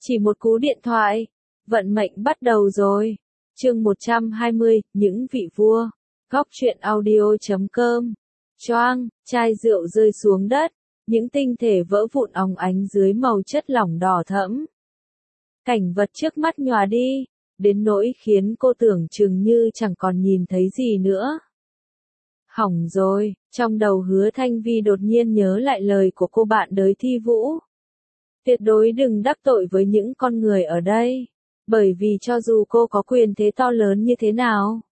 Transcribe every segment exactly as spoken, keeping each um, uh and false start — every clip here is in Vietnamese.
Chỉ một cú điện thoại, vận mệnh bắt đầu rồi. Chương một trăm hai mươi, những vị vua. Góc truyện audio chấm com. Choang, chai rượu rơi xuống đất, những tinh thể vỡ vụn óng ánh dưới màu chất lỏng đỏ thẫm. Cảnh vật trước mắt nhòa đi, đến nỗi khiến cô tưởng chừng như chẳng còn nhìn thấy gì nữa. Hỏng rồi, trong đầu Hứa Thanh Vi đột nhiên nhớ lại lời của cô bạn đới Thi Vũ. Tuyệt đối đừng đắc tội với những con người ở đây, bởi vì cho dù cô có quyền thế to lớn như thế nào,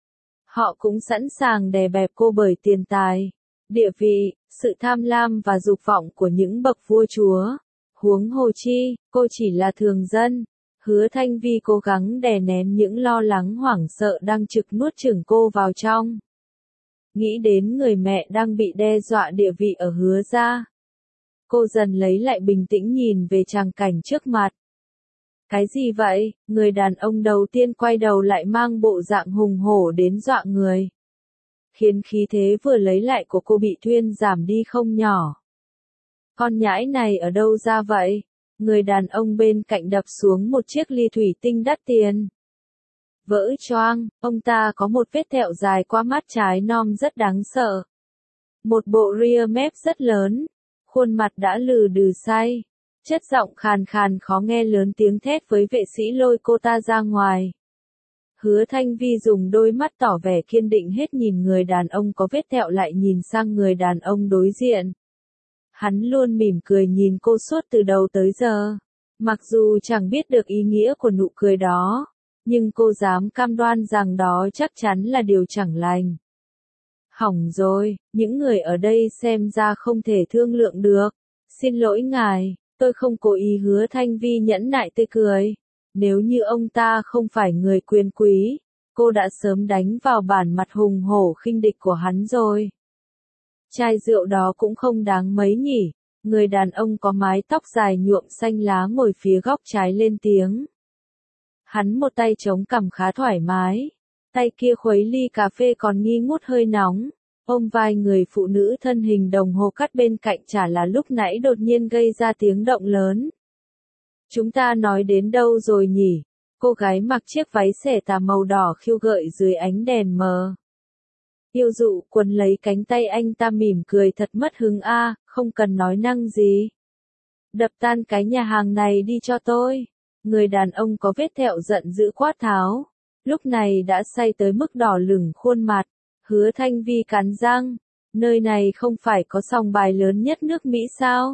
họ cũng sẵn sàng đè bẹp cô bởi tiền tài, địa vị, sự tham lam và dục vọng của những bậc vua chúa. Huống hồ chi, cô chỉ là thường dân. Hứa Thanh Vi cố gắng đè nén những lo lắng hoảng sợ đang trực nuốt chửng cô vào trong. Nghĩ đến người mẹ đang bị đe dọa địa vị ở Hứa gia, cô dần lấy lại bình tĩnh nhìn về tràng cảnh trước mặt. Cái gì vậy? Người đàn ông đầu tiên quay đầu lại mang bộ dạng hùng hổ đến dọa người, khiến khí thế vừa lấy lại của cô bị thuyên giảm đi không nhỏ. Con nhãi này ở đâu ra vậy? Người đàn ông bên cạnh đập xuống một chiếc ly thủy tinh đắt tiền. Vỡ choang, ông ta có một vết thẹo dài qua mắt trái nom rất đáng sợ. Một bộ ria mép rất lớn, khuôn mặt đã lừ đừ say. Chất giọng khàn khàn khó nghe lớn tiếng thét với vệ sĩ lôi cô ta ra ngoài. Hứa Thanh Vi dùng đôi mắt tỏ vẻ kiên định hết nhìn người đàn ông có vết thẹo lại nhìn sang người đàn ông đối diện. Hắn luôn mỉm cười nhìn cô suốt từ đầu tới giờ. Mặc dù chẳng biết được ý nghĩa của nụ cười đó, nhưng cô dám cam đoan rằng đó chắc chắn là điều chẳng lành. Hỏng rồi, những người ở đây xem ra không thể thương lượng được. Xin lỗi ngài, tôi không cố ý. Hứa Thanh Vi nhẫn nại tươi cười. Nếu như ông ta không phải người quyền quý, cô đã sớm đánh vào bản mặt hùng hổ khinh địch của hắn rồi. Chai rượu đó cũng không đáng mấy nhỉ. Người đàn ông có mái tóc dài nhuộm xanh lá ngồi phía góc trái lên tiếng. Hắn một tay chống cằm khá thoải mái, tay kia khuấy ly cà phê còn nghi ngút hơi nóng, ôm vai người phụ nữ thân hình đồng hồ cắt bên cạnh chả là lúc nãy đột nhiên gây ra tiếng động lớn. Chúng ta nói đến đâu rồi nhỉ? Cô gái mặc chiếc váy xẻ tà màu đỏ khiêu gợi dưới ánh đèn mờ. Yêu dụ quấn lấy cánh tay anh ta mỉm cười thật mất hứng a, à, không cần nói năng gì. Đập tan cái nhà hàng này đi cho tôi. Người đàn ông có vết thẹo giận dữ quát tháo, lúc này đã say tới mức đỏ lửng khuôn mặt. Hứa Thanh Vi cắn răng, nơi này không phải có sòng bài lớn nhất nước Mỹ sao?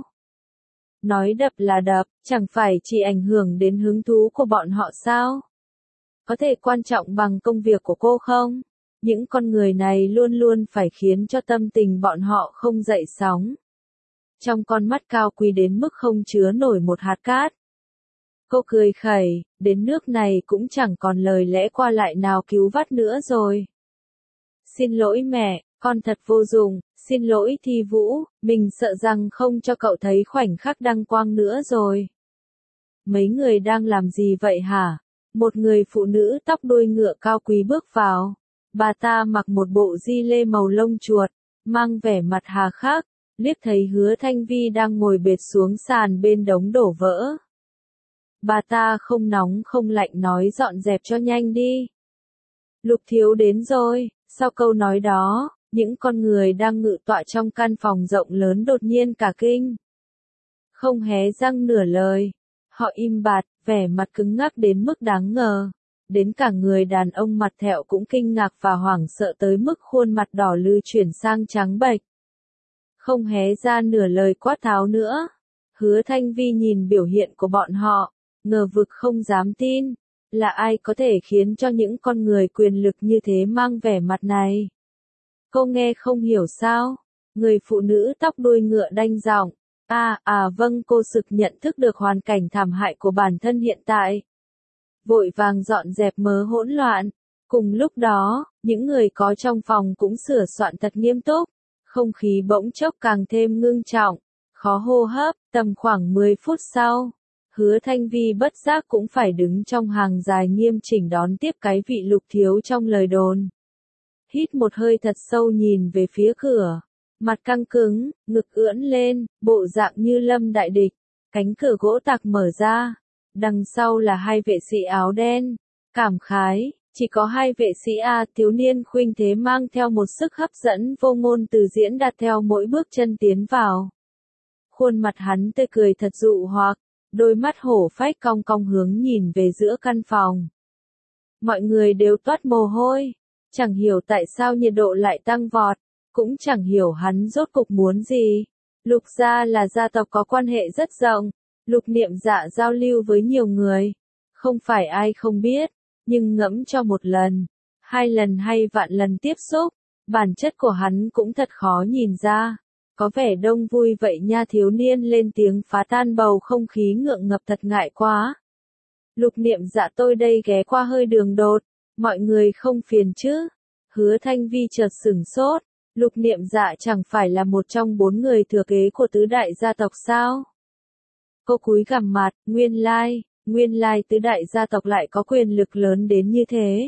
Nói đập là đập, chẳng phải chỉ ảnh hưởng đến hứng thú của bọn họ sao? Có thể quan trọng bằng công việc của cô không? Những con người này luôn luôn phải khiến cho tâm tình bọn họ không dậy sóng. Trong con mắt cao quý đến mức không chứa nổi một hạt cát. Cô cười khẩy, đến nước này cũng chẳng còn lời lẽ qua lại nào cứu vãt nữa rồi. Xin lỗi mẹ, con thật vô dụng, xin lỗi Thi Vũ, mình sợ rằng không cho cậu thấy khoảnh khắc đăng quang nữa rồi. Mấy người đang làm gì vậy hả? Một người phụ nữ tóc đuôi ngựa cao quý bước vào. Bà ta mặc một bộ di lê màu lông chuột, mang vẻ mặt hà khắc, liếc thấy Hứa Thanh Vi đang ngồi bệt xuống sàn bên đống đổ vỡ. Bà ta không nóng không lạnh nói dọn dẹp cho nhanh đi. Lục thiếu đến rồi. Sau câu nói đó, những con người đang ngự tọa trong căn phòng rộng lớn đột nhiên cả kinh. Không hé răng nửa lời. Họ im bặt, vẻ mặt cứng ngắc đến mức đáng ngờ. Đến cả người đàn ông mặt thẹo cũng kinh ngạc và hoảng sợ tới mức khuôn mặt đỏ lừ chuyển sang trắng bệch. Không hé ra nửa lời quát tháo nữa. Hứa Thanh Vi nhìn biểu hiện của bọn họ, ngờ vực không dám tin. Là ai có thể khiến cho những con người quyền lực như thế mang vẻ mặt này? Cô nghe không hiểu sao? Người phụ nữ tóc đuôi ngựa đanh giọng. À, à vâng, cô sực nhận thức được hoàn cảnh thảm hại của bản thân hiện tại. Vội vàng dọn dẹp mớ hỗn loạn. Cùng lúc đó, những người có trong phòng cũng sửa soạn thật nghiêm túc. Không khí bỗng chốc càng thêm ngưng trọng, khó hô hấp. Tầm khoảng mười phút sau, Hứa Thanh Vi bất giác cũng phải đứng trong hàng dài nghiêm chỉnh đón tiếp cái vị Lục thiếu trong lời đồn. Hít một hơi thật sâu nhìn về phía cửa, mặt căng cứng, ngực ưỡn lên, bộ dạng như lâm đại địch. Cánh cửa gỗ tạc mở ra, Đằng sau là hai vệ sĩ áo đen. Cảm khái, chỉ có hai vệ sĩ A, thiếu niên khuynh thế mang theo một sức hấp dẫn vô ngôn từ diễn đạt theo mỗi bước chân tiến vào. Khuôn mặt hắn tươi cười thật dụ hoặc, đôi mắt hổ phách cong cong hướng nhìn về giữa căn phòng. Mọi người đều toát mồ hôi, chẳng hiểu tại sao nhiệt độ lại tăng vọt, cũng chẳng hiểu hắn rốt cục muốn gì. Lục gia là gia tộc có quan hệ rất rộng, Lục Niệm Dạ giao lưu với nhiều người, không phải ai không biết, nhưng ngẫm cho một lần, hai lần hay vạn lần tiếp xúc, bản chất của hắn cũng thật khó nhìn ra. Có vẻ đông vui vậy nha, thiếu niên lên tiếng phá tan bầu không khí ngượng ngập, thật ngại quá. Lục Niệm Dạ, tôi đây ghé qua hơi đường đột, mọi người không phiền chứ? Hứa Thanh Vi chợt sửng sốt, Lục Niệm Dạ chẳng phải là một trong bốn người thừa kế của tứ đại gia tộc sao? Cô cúi gằm mặt, nguyên lai, nguyên lai tứ đại gia tộc lại có quyền lực lớn đến như thế.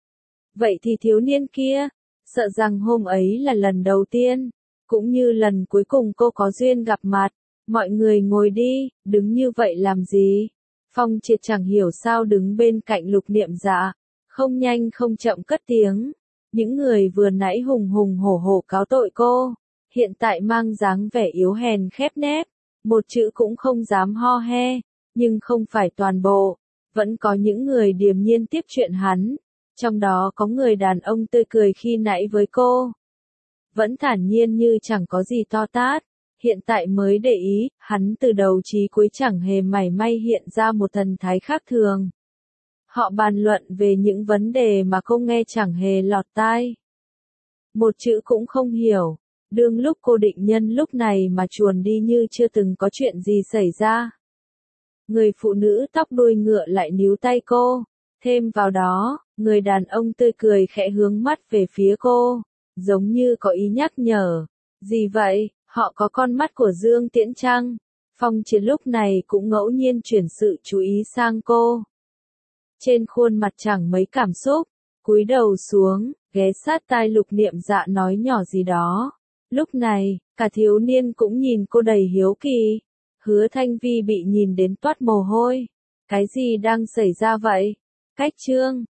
Vậy thì thiếu niên kia, sợ rằng hôm ấy là lần đầu tiên, cũng như lần cuối cùng cô có duyên gặp mặt. Mọi người ngồi đi, đứng như vậy làm gì? Phong Triệt chẳng hiểu sao đứng bên cạnh Lục Niệm Dạ, không nhanh không chậm cất tiếng. Những người vừa nãy hùng hùng hổ hổ cáo tội cô, hiện tại mang dáng vẻ yếu hèn khép nép, một chữ cũng không dám ho he, nhưng không phải toàn bộ, vẫn có những người điềm nhiên tiếp chuyện hắn, trong đó có người đàn ông tươi cười khi nãy với cô. Vẫn thản nhiên như chẳng có gì to tát, hiện tại mới để ý, hắn từ đầu chí cuối chẳng hề mảy may hiện ra một thần thái khác thường. Họ bàn luận về những vấn đề mà cô nghe chẳng hề lọt tai. Một chữ cũng không hiểu, đương lúc cô định nhân lúc này mà chuồn đi như chưa từng có chuyện gì xảy ra. Người phụ nữ tóc đuôi ngựa lại níu tay cô, thêm vào đó, người đàn ông tươi cười khẽ hướng mắt về phía cô, giống như có ý nhắc nhở. Gì vậy, họ có con mắt của Dương Tiễn chăng? Phong Triệt lúc này cũng ngẫu nhiên chuyển sự chú ý sang cô. Trên khuôn mặt chẳng mấy cảm xúc, cúi đầu xuống, ghé sát tai Lục Niệm Dạ nói nhỏ gì đó. Lúc này, cả thiếu niên cũng nhìn cô đầy hiếu kỳ. Hứa Thanh Vi bị nhìn đến toát mồ hôi. Cái gì đang xảy ra vậy? Cách chương